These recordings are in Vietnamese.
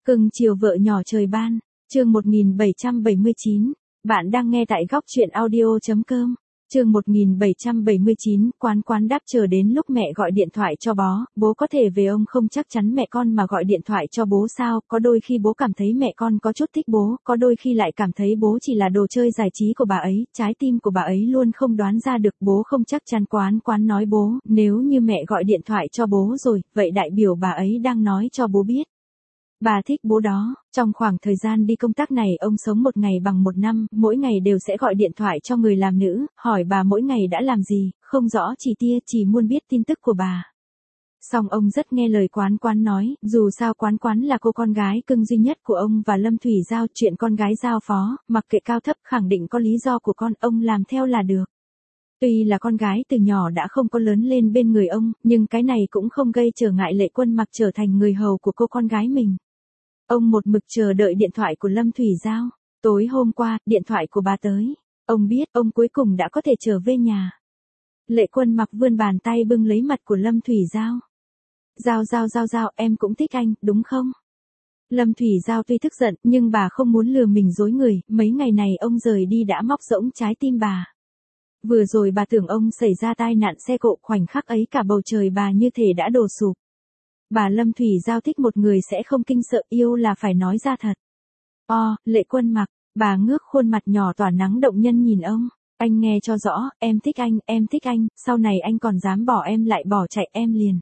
Cưng chiều vợ nhỏ trời ban, chương 1779, bạn đang nghe tại góc truyện audio.com. Chương 1779, quán đáp chờ đến lúc mẹ gọi điện thoại cho bố có thể về ông không chắc chắn mẹ con mà gọi điện thoại cho bố sao, có đôi khi bố cảm thấy mẹ con có chút thích bố, có đôi khi lại cảm thấy bố chỉ là đồ chơi giải trí của bà ấy, trái tim của bà ấy luôn không đoán ra được, bố không chắc chắn. Quán nói bố, nếu như mẹ gọi điện thoại cho bố rồi, vậy đại biểu bà ấy đang nói cho bố biết bà thích bố đó. Trong khoảng thời gian đi công tác này ông sống một ngày bằng một năm, mỗi ngày đều sẽ gọi điện thoại cho người làm nữ, hỏi bà mỗi ngày đã làm gì, không rõ chi tiết, chỉ muốn biết tin tức của bà. Xong ông rất nghe lời Quán nói, dù sao Quán là cô con gái cưng duy nhất của ông và Lâm Thủy Giao, chuyện con gái giao phó, mặc kệ cao thấp khẳng định có lý do của con, ông làm theo là được. Tuy là con gái từ nhỏ đã không có lớn lên bên người ông, nhưng cái này cũng không gây trở ngại Lệ Quân Mặc trở thành người hầu của cô con gái mình. Ông một mực chờ đợi điện thoại của Lâm Thủy Giao. Tối hôm qua, điện thoại của bà tới. Ông biết, ông cuối cùng đã có thể trở về nhà. Lệ Quân Mặc vươn bàn tay bưng lấy mặt của Lâm Thủy Giao. Giao, em cũng thích anh, đúng không? Lâm Thủy Giao tuy tức giận, nhưng bà không muốn lừa mình dối người, mấy ngày này ông rời đi đã móc rỗng trái tim bà. Vừa rồi bà tưởng ông xảy ra tai nạn xe cộ, khoảnh khắc ấy cả bầu trời bà như thể đã đổ sụp. Bà Lâm Thủy Giao thích một người sẽ không kinh sợ, yêu là phải nói ra thật. Lệ Quân Mặc, bà ngước khuôn mặt nhỏ tỏa nắng động nhân nhìn ông. Anh nghe cho rõ, em thích anh, sau này anh còn dám bỏ em lại bỏ chạy em liền.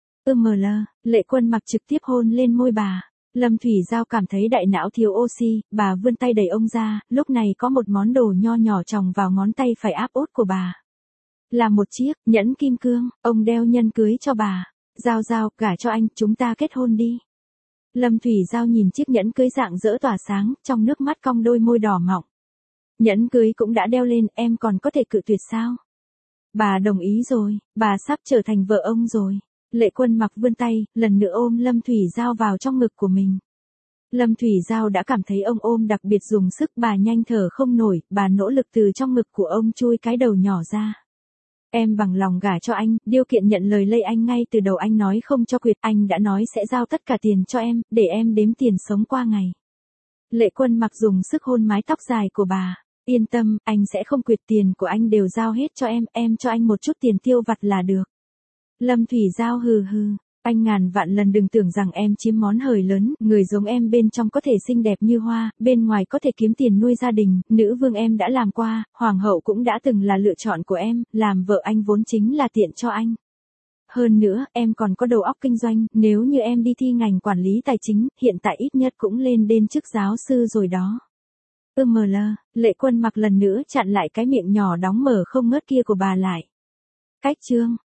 Lệ Quân Mặc trực tiếp hôn lên môi bà. Lâm Thủy Giao cảm thấy đại não thiếu oxy, bà vươn tay đẩy ông ra, lúc này có một món đồ nho nhỏ chồng vào ngón tay phải áp út của bà. Là một chiếc nhẫn kim cương, ông đeo nhân cưới cho bà. Giao, gả cho anh, chúng ta kết hôn đi. Lâm Thủy Giao nhìn chiếc nhẫn cưới rạng rỡ tỏa sáng, trong nước mắt cong đôi môi đỏ mọng. Nhẫn cưới cũng đã đeo lên, em còn có thể cự tuyệt sao? Bà đồng ý rồi, bà sắp trở thành vợ ông rồi. Lệ Quân Mặc vươn tay, lần nữa ôm Lâm Thủy Giao vào trong ngực của mình. Lâm Thủy Giao đã cảm thấy ông ôm đặc biệt dùng sức, bà nhanh thở không nổi, bà nỗ lực từ trong ngực của ông chui cái đầu nhỏ ra. Em bằng lòng gả cho anh, điều kiện nhận lời Lê Anh ngay từ đầu anh nói không cho quyệt, anh đã nói sẽ giao tất cả tiền cho em, để em đếm tiền sống qua ngày. Lệ Quân Mặc dùng sức hôn mái tóc dài của bà. Yên tâm, anh sẽ không quyệt, tiền của anh đều giao hết cho em cho anh một chút tiền tiêu vặt là được. Lâm Thủy Giao hừ, anh ngàn vạn lần đừng tưởng rằng em chiếm món hời lớn, người giống em bên trong có thể xinh đẹp như hoa, bên ngoài có thể kiếm tiền nuôi gia đình, nữ vương em đã làm qua, hoàng hậu cũng đã từng là lựa chọn của em, làm vợ anh vốn chính là tiện cho anh. Hơn nữa, em còn có đầu óc kinh doanh, nếu như em đi thi ngành quản lý tài chính, hiện tại ít nhất cũng lên đến chức giáo sư rồi đó. Lệ Quân Mặc lần nữa chặn lại cái miệng nhỏ đóng mở không ngớt kia của bà lại. Cách chương